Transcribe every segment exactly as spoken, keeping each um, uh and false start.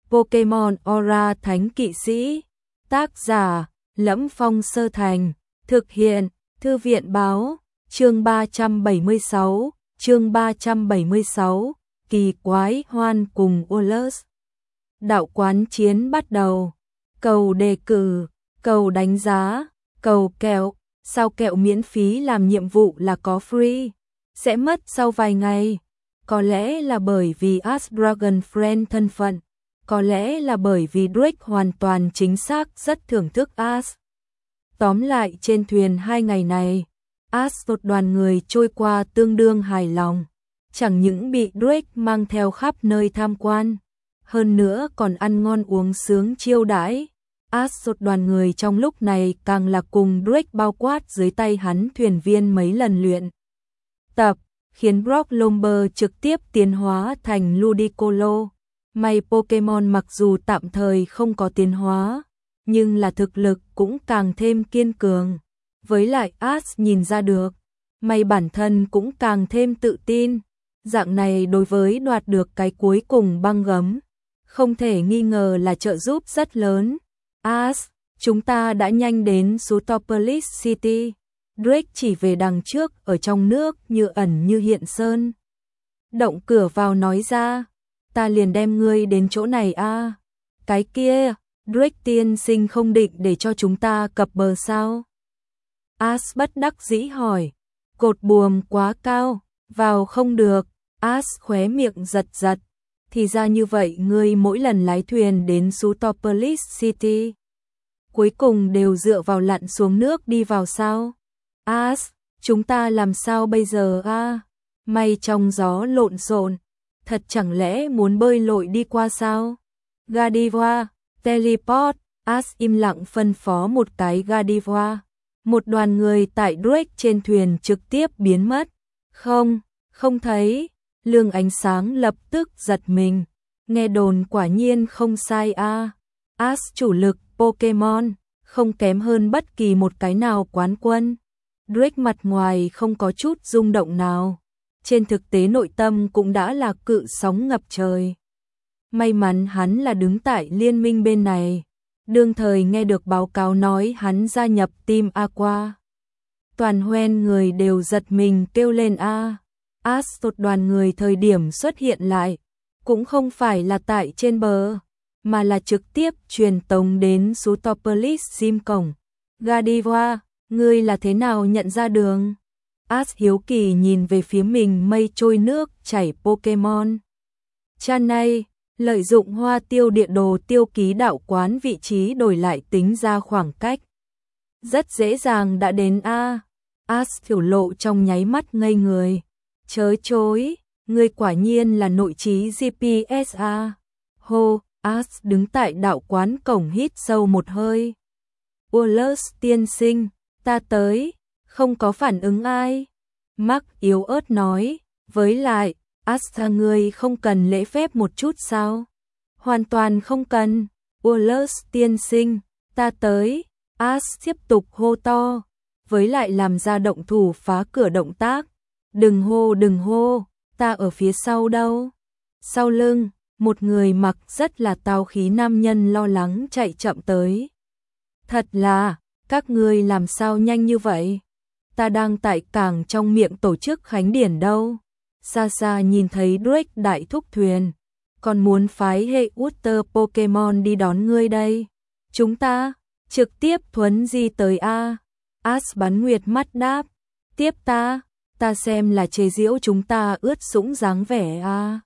Pokemon Aura Thánh Kỵ Sĩ. Tác giả Lẫm Phong Sơ Thành. Thực hiện Thư viện Báo. Chương ba trăm bảy mươi sáu. Chương ba trăm bảy mươi sáu. Kỳ quái hoan cùng Ullus. Đạo quán chiến bắt đầu. Cầu đề cử, cầu đánh giá, cầu kẹo. Sao kẹo miễn phí làm nhiệm vụ là có free? Sẽ mất sau vài ngày. Có lẽ là bởi vì Ash Dragon Friend thân phận. Có lẽ là bởi vì Drake hoàn toàn chính xác rất thưởng thức Ash. Tóm lại trên thuyền hai ngày này, Ash một đoàn người trôi qua tương đương hài lòng. Chẳng những bị Drake mang theo khắp nơi tham quan, hơn nữa còn ăn ngon uống sướng chiêu đãi. Ash một đoàn người trong lúc này càng là cùng Drake bao quát dưới tay hắn thuyền viên mấy lần luyện tập, khiến Brock Lomber trực tiếp tiến hóa thành Ludicolo. May Pokemon mặc dù tạm thời không có tiến hóa, nhưng là thực lực cũng càng thêm kiên cường. Với lại Ash nhìn ra được, May bản thân cũng càng thêm tự tin. Dạng này đối với đoạt được cái cuối cùng băng gấm, không thể nghi ngờ là trợ giúp rất lớn. Ash, chúng ta đã nhanh đến Sootopolis City. Drake chỉ về đằng trước ở trong nước như ẩn như hiện sơn. Động cửa vào nói ra, ta liền đem ngươi đến chỗ này a. À. Cái kia, Drake tiên sinh không định để cho chúng ta cập bờ sao? Ash bất đắc dĩ hỏi, cột buồm quá cao, vào không được. Ash khóe miệng giật giật, thì ra như vậy ngươi mỗi lần lái thuyền đến Sootopolis City, cuối cùng đều dựa vào lặn xuống nước đi vào sao? Ash, chúng ta làm sao bây giờ a? À? May trong gió lộn xộn, thật chẳng lẽ muốn bơi lội đi qua sao? Gardevoir, teleport. Ash im lặng phân phó một cái Gardevoir. Một đoàn người tại Drake trên thuyền trực tiếp biến mất. Không, không thấy. Lương Ánh Sáng lập tức giật mình. Nghe đồn quả nhiên không sai a. À. Ash chủ lực Pokemon, không kém hơn bất kỳ một cái nào quán quân. Drake mặt ngoài không có chút rung động nào, trên thực tế nội tâm cũng đã là cự sóng ngập trời. May mắn hắn là đứng tại liên minh bên này, đương thời nghe được báo cáo nói hắn gia nhập team Aqua. Toàn hoen người đều giật mình kêu lên a. Ash một đoàn người thời điểm xuất hiện lại, cũng không phải là tại trên bờ, mà là trực tiếp truyền tống đến Sootopolis Gym cổng. Gardevoir, ngươi là thế nào nhận ra đường? Ash hiếu kỳ nhìn về phía mình mây trôi nước chảy Pokemon. Chanay, lợi dụng hoa tiêu địa đồ tiêu ký đạo quán vị trí đổi lại tính ra khoảng cách. Rất dễ dàng đã đến a. Ash thiểu lộ trong nháy mắt ngây người. Chớ chối, ngươi quả nhiên là nội trí giê pê ét a. Hô, Ash đứng tại đạo quán cổng hít sâu một hơi. Ullus tiên sinh, ta tới, không có phản ứng ai. Mark yếu ớt nói, với lại, Ash ngươi không cần lễ phép một chút sao? Hoàn toàn không cần. Ullus tiên sinh, ta tới. Ash tiếp tục hô to, với lại làm ra động thủ phá cửa động tác. Đừng hô đừng hô, ta ở phía sau đâu. Sau lưng, một người mặc rất là tao khí nam nhân lo lắng chạy chậm tới. Thật là, các ngươi làm sao nhanh như vậy? Ta đang tại cảng trong miệng tổ chức khánh điển đâu. Xa xa nhìn thấy Drake đại thúc thuyền, còn muốn phái hệ Water Pokemon đi đón ngươi đây. Chúng ta, trực tiếp thuấn di tới a. Ash bắn nguyệt mắt đáp, tiếp ta. Ta xem là chế giễu chúng ta ướt sũng dáng vẻ a.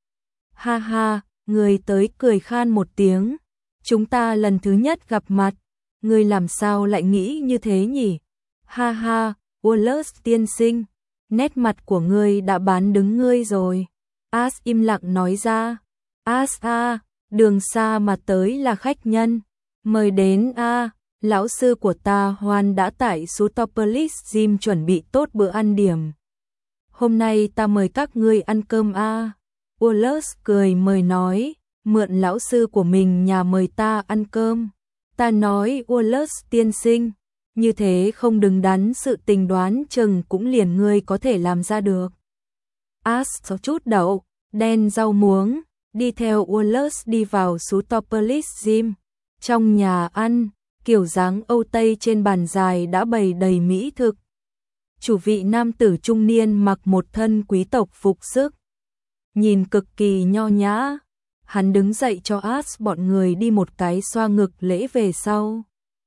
Ha ha, người tới cười khan một tiếng. Chúng ta lần thứ nhất gặp mặt, ngươi làm sao lại nghĩ như thế nhỉ? Ha ha, Ullus tiên sinh, nét mặt của ngươi đã bán đứng ngươi rồi. Ash im lặng nói ra. Ash a, đường xa mà tới là khách nhân, mời đến a. Lão sư của ta Hoan đã tại Sootopolis Gym chuẩn bị tốt bữa ăn điểm. Hôm nay ta mời các ngươi ăn cơm a. Ullus cười mời nói, mượn lão sư của mình nhà mời ta ăn cơm. Ta nói Ullus tiên sinh, như thế không đứng đắn sự tình đoán chừng cũng liền ngươi có thể làm ra được. Ash có chút đậu, đen rau muống, đi theo Wallace đi vào Sutopolis Gym. Trong nhà ăn, kiểu dáng Âu Tây trên bàn dài đã bày đầy mỹ thực. Chủ vị nam tử trung niên mặc một thân quý tộc phục sức, nhìn cực kỳ nho nhã. Hắn đứng dậy cho Ash bọn người đi một cái xoa ngực lễ về sau.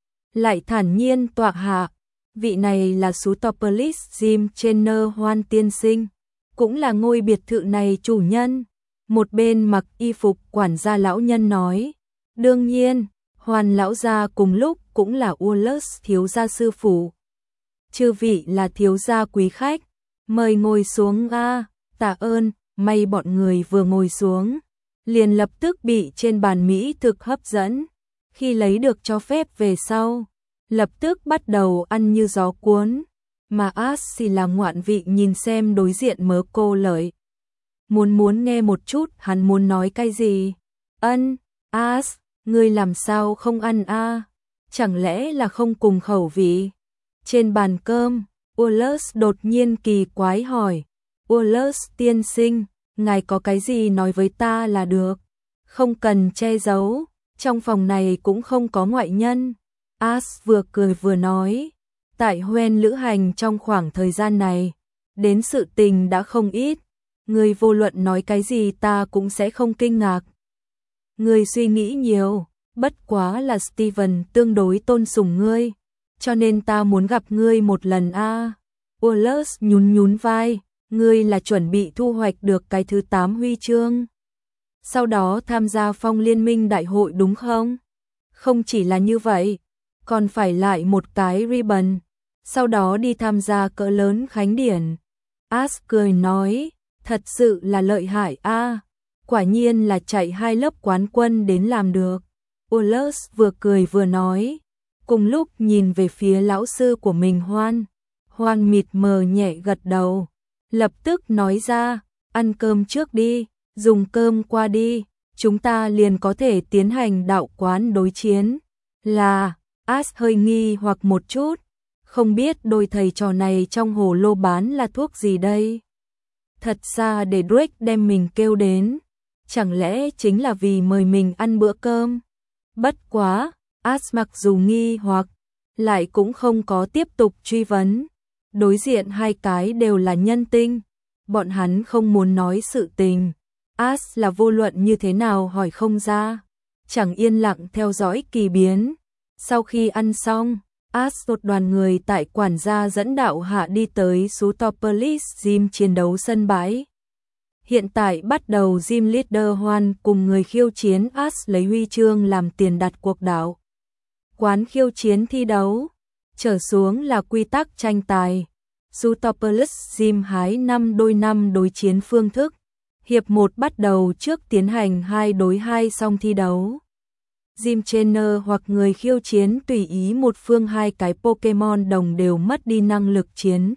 Lại thản nhiên tọa hạ, vị này là Sutopolis Gym Trainer Hoan tiên sinh, cũng là ngôi biệt thự này chủ nhân. Một bên mặc y phục quản gia lão nhân nói, đương nhiên, Hoan lão gia cùng lúc cũng là Wallace thiếu gia sư phụ. Chư vị là thiếu gia quý khách, mời ngồi xuống a. Tạ ơn. May bọn người vừa ngồi xuống, liền lập tức bị trên bàn mỹ thực hấp dẫn. Khi lấy được cho phép về sau, lập tức bắt đầu ăn như gió cuốn. Mà Ash thì là ngoạn vị nhìn xem đối diện mớ cô lợi. Muốn muốn nghe một chút hắn muốn nói cái gì. Ân, Ash, ngươi làm sao không ăn a? Chẳng lẽ là không cùng khẩu vị? Trên bàn cơm, Wallace đột nhiên kỳ quái hỏi. Wallace tiên sinh, ngài có cái gì nói với ta là được. Không cần che giấu, trong phòng này cũng không có ngoại nhân. Ash vừa cười vừa nói, tại Hoen lữ hành trong khoảng thời gian này, đến sự tình đã không ít. Ngươi vô luận nói cái gì ta cũng sẽ không kinh ngạc. Ngươi suy nghĩ nhiều, bất quá là Steven tương đối tôn sùng ngươi, cho nên ta muốn gặp ngươi một lần a. À. Wallace nhún nhún vai, ngươi là chuẩn bị thu hoạch được cái thứ tám huy chương. Sau đó tham gia Phong Liên minh đại hội đúng không? Không chỉ là như vậy, còn phải lại một cái ribbon, sau đó đi tham gia cỡ lớn khánh điển. Ash cười nói, thật sự là lợi hại a, à. Quả nhiên là chạy hai lớp quán quân đến làm được. Wallace vừa cười vừa nói, cùng lúc nhìn về phía lão sư của mình Hoan. Hoan mịt mờ nhẹ gật đầu, lập tức nói ra, ăn cơm trước đi, dùng cơm qua đi, chúng ta liền có thể tiến hành đạo quán đối chiến. Là, Ash hơi nghi hoặc một chút, không biết đôi thầy trò này trong hồ lô bán là thuốc gì đây? Thật ra để Drake đem mình kêu đến, chẳng lẽ chính là vì mời mình ăn bữa cơm? Bất quá, Ash mặc dù nghi hoặc, lại cũng không có tiếp tục truy vấn. Đối diện hai cái đều là nhân tinh, bọn hắn không muốn nói sự tình. Ash là vô luận như thế nào hỏi không ra, chẳng yên lặng theo dõi kỳ biến. Sau khi ăn xong, Ash một đoàn người tại quản gia dẫn đạo hạ đi tới Sutopolis Gym chiến đấu sân bãi. Hiện tại bắt đầu Gym Leader Hoan cùng người khiêu chiến Ash lấy huy chương làm tiền đặt cuộc đảo. Quán khiêu chiến thi đấu, trở xuống là quy tắc tranh tài. Sutopolis Gym hái năm đôi năm đối chiến phương thức. Hiệp một bắt đầu trước tiến hành hai đối hai xong thi đấu. Gym Trainer hoặc người khiêu chiến tùy ý một phương hai cái Pokemon đồng đều mất đi năng lực chiến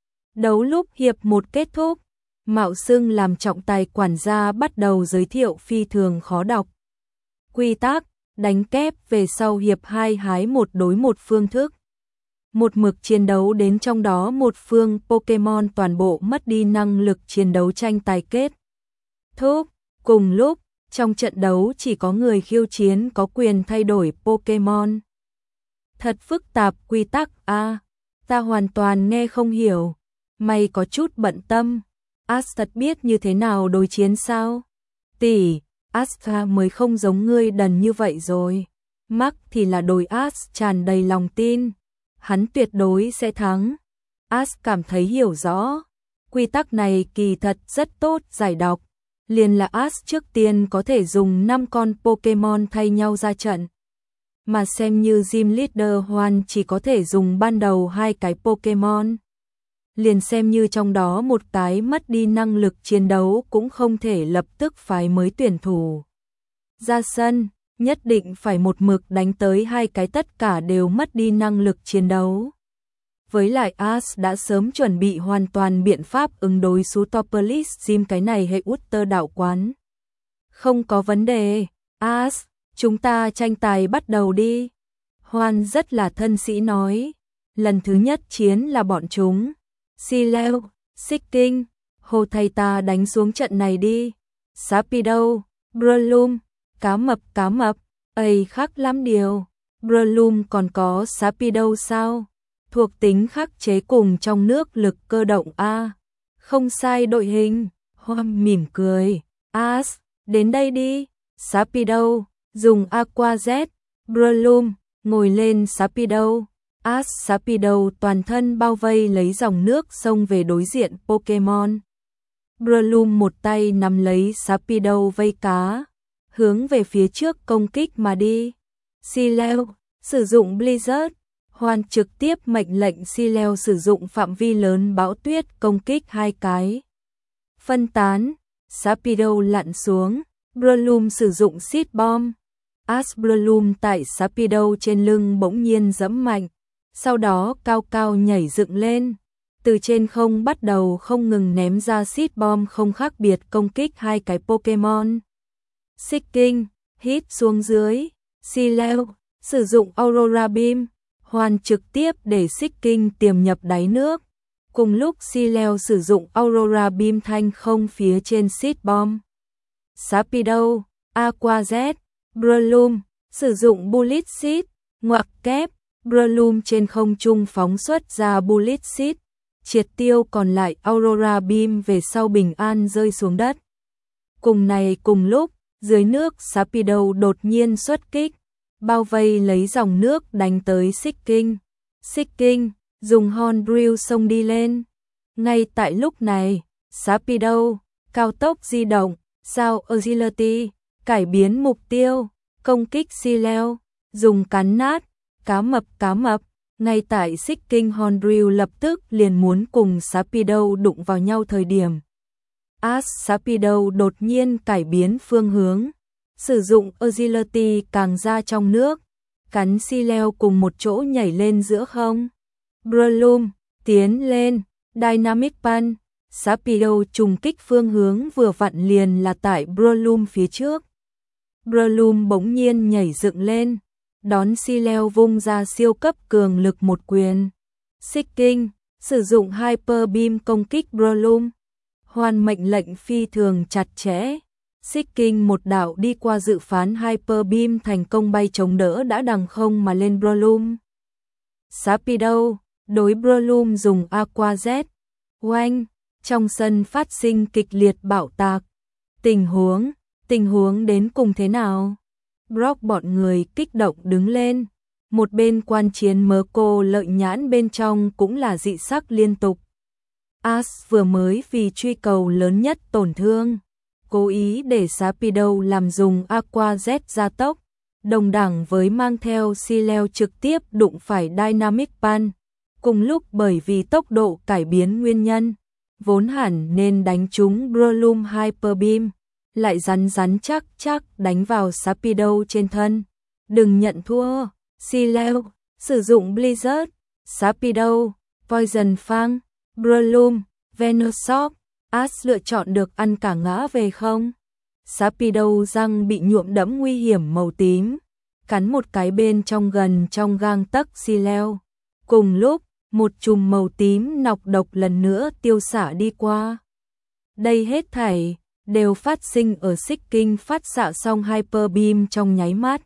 đấu lúc hiệp một kết thúc. Mạo xưng làm trọng tài quản gia bắt đầu giới thiệu phi thường khó đọc quy tắc, đánh kép về sau hiệp hai hái một đối một phương thức. Một mực chiến đấu đến trong đó một phương Pokemon toàn bộ mất đi năng lực chiến đấu tranh tài kết thúc. Cùng lúc, trong trận đấu chỉ có người khiêu chiến có quyền thay đổi Pokemon. Thật phức tạp quy tắc a, à, ta hoàn toàn nghe không hiểu. Mày có chút bận tâm. Ash thật biết như thế nào đối chiến sao? Tỷ, Ash mới không giống ngươi đần như vậy rồi. Mark thì là đối Ash tràn đầy lòng tin. Hắn tuyệt đối sẽ thắng. Ash cảm thấy hiểu rõ. Quy tắc này kỳ thật rất tốt giải đọc. Liền là Ash trước tiên có thể dùng năm con Pokemon thay nhau ra trận. Mà xem như Gym Leader Hoan chỉ có thể dùng ban đầu hai cái Pokemon. Liền xem như trong đó một cái mất đi năng lực chiến đấu cũng không thể lập tức phái mới tuyển thủ ra sân, nhất định phải một mực đánh tới hai cái tất cả đều mất đi năng lực chiến đấu. Với lại Ash đã sớm chuẩn bị hoàn toàn biện pháp ứng đối Sutopolis Gym cái này hệ Utter đạo quán. Không có vấn đề, Ash, chúng ta tranh tài bắt đầu đi. Hoan rất là thân sĩ nói, lần thứ nhất chiến là bọn chúng. Sileo, Xích Kinh, hồ thầy ta đánh xuống trận này đi. Sapido, Breloom, cá mập cá mập, ây khác lắm điều. Breloom còn có Sharpedo sao? Thuộc tính khắc chế cùng trong nước lực cơ động a. Không sai đội hình. Hoam mỉm cười. As, đến đây đi. Sharpedo, dùng Aqua Jet. Breloom, ngồi lên Sharpedo. As Sharpedo toàn thân bao vây lấy dòng nước xông về đối diện Pokemon. Breloom một tay nắm lấy Sharpedo vây cá, hướng về phía trước công kích mà đi. Sileo, sử dụng Blizzard. Hoan trực tiếp mệnh lệnh Sileo sử dụng phạm vi lớn bão tuyết công kích hai cái. Phân tán, Sharpedo lặn xuống, Breloom sử dụng Seed Bomb. As Breloom tại Sharpedo trên lưng bỗng nhiên giẫm mạnh, sau đó cao cao nhảy dựng lên, từ trên không bắt đầu không ngừng ném ra Seed Bomb không khác biệt công kích hai cái Pokemon. Seeking, hit xuống dưới, Sileo, sử dụng Aurora Beam, Hoan trực tiếp để Seeking tiềm nhập đáy nước. Cùng lúc Sileo sử dụng Aurora Beam thanh không phía trên Seed Bomb. Sharpedo, Aqua Jet, Breloom, sử dụng Bullet Seed, ngoặc kép, Breloom trên không trung phóng xuất ra Bullet Seed, triệt tiêu còn lại Aurora Beam về sau bình an rơi xuống đất. Cùng này cùng lúc, dưới nước Sharpedo đột nhiên xuất kích, bao vây lấy dòng nước đánh tới Seeking. Seeking, dùng Horn Drill xông đi lên. Ngay tại lúc này, Sharpedo, cao tốc di động, sao Agility, cải biến mục tiêu, công kích Sileo, dùng cắn nát, cá mập cá mập. Ngay tại Seeking Horn Drill lập tức liền muốn cùng Sharpedo đụng vào nhau thời điểm. As Sharpedo đột nhiên cải biến phương hướng, sử dụng Agility càng ra trong nước, cắn Sileo cùng một chỗ nhảy lên giữa không. Breloom, tiến lên, Dynamic Punch, Sharpedo trùng kích phương hướng vừa vặn liền là tại Breloom phía trước. Breloom bỗng nhiên nhảy dựng lên, đón Sileo vung ra siêu cấp cường lực một quyền. Seeking, sử dụng Hyper Beam công kích Breloom. Hoan mệnh lệnh phi thường chặt chẽ. Seeking một đạo đi qua dự phán Hyper Beam thành công bay chống đỡ đã đằng không mà lên Breloom. Sharpedo, đối Breloom dùng Aqua Jet. Oanh, trong sân phát sinh kịch liệt bạo tạc. Tình huống, tình huống đến cùng thế nào? Brock bọn người kích động đứng lên. Một bên quan chiến mớ cô lợi nhãn bên trong cũng là dị sắc liên tục. As vừa mới vì truy cầu lớn nhất tổn thương, cố ý để Sharpedo làm dùng Aqua Jet gia tốc, đồng đẳng với mang theo Sileo trực tiếp đụng phải Dynamic Punch. Cùng lúc bởi vì tốc độ cải biến nguyên nhân, vốn hẳn nên đánh trúng Breloom Hyper Beam, lại rắn rắn chắc chắc đánh vào Sharpedo trên thân. Đừng nhận thua, Sileo, sử dụng Blizzard, Sharpedo, Poison Fang, Breloom, Venoshock. As lựa chọn được ăn cả ngã về không? Sharpedo răng bị nhuộm đẫm nguy hiểm màu tím, cắn một cái bên trong gần trong gang tấc Sileo. Cùng lúc, một chùm màu tím nọc độc lần nữa tiêu xạ đi qua. Đây hết thảy đều phát sinh ở Seeking phát xạ xong Hyper Beam trong nháy mắt.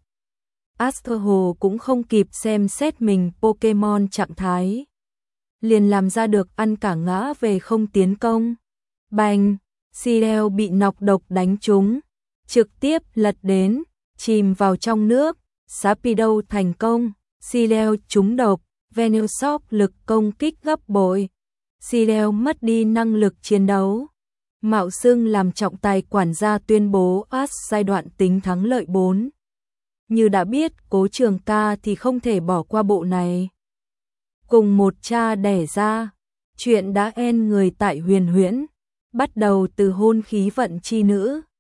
Aster Hồ cũng không kịp xem xét mình Pokemon trạng thái, liền làm ra được ăn cả ngã về không tiến công. Bành, Sileo bị nọc độc đánh trúng, trực tiếp lật đến, chìm vào trong nước. Sharpedo thành công, Sileo trúng độc, Venoshock lực công kích gấp bội. Sileo mất đi năng lực chiến đấu. Mạo xưng làm trọng tài quản gia tuyên bố As giai đoạn tính thắng lợi bốn. Như đã biết, Cố Trường Ca thì không thể bỏ qua bộ này. Cùng một cha đẻ ra, chuyện đã end người tại Huyền Huyễn, bắt đầu từ hôn khí vận chi nữ.